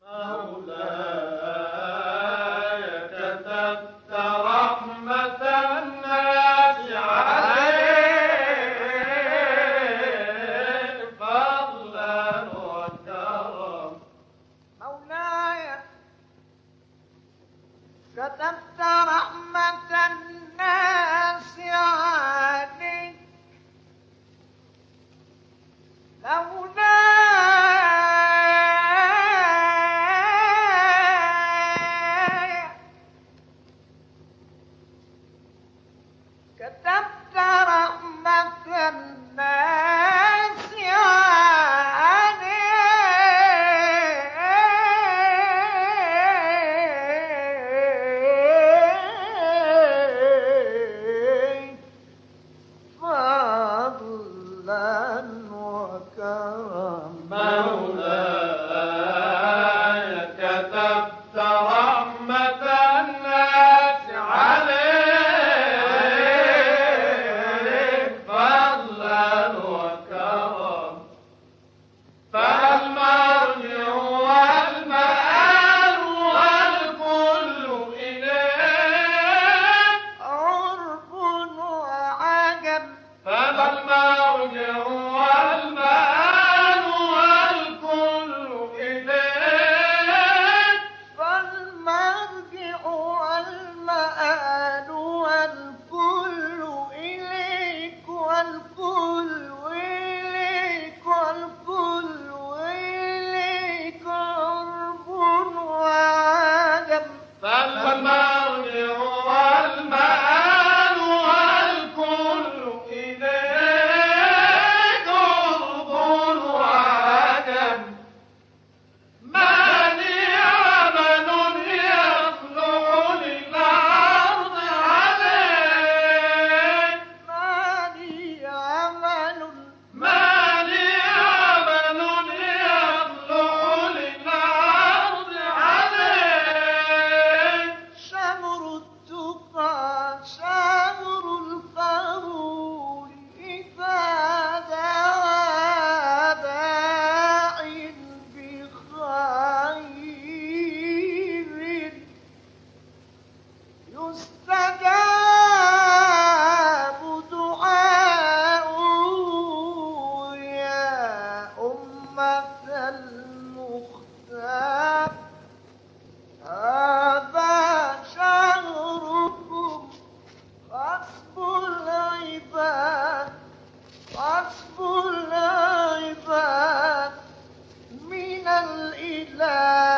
مولاي كتبت رحمة الناس عليك فضلا وكرم. مولاي كتبت رحمة الناس عليك مولاي كتبت رحمة الناس عليك فضلا وكرما. مولاي كتبت رحمة الناس عليك فضلا وكرم. فالمرجع والمآل والكل إليك عرب وعجم. فالمرجع والمآل والكل إليك. فالمرجع والمآل والكل إليك والكل إليك والكل إليك عرب وعجم. فالمرجع والمآل والكل إليك عرب وعجم. ما لي عمل يصلح للعرض عليك. ما لي عمل ما لي عمل يصلح للعرض عليك. شمر التقى شمر القبول إذا دعا داع بخير يستجاب دعاؤه يا أمة المختار. هذا شهركم حسب العباد حسب العباد من الإله.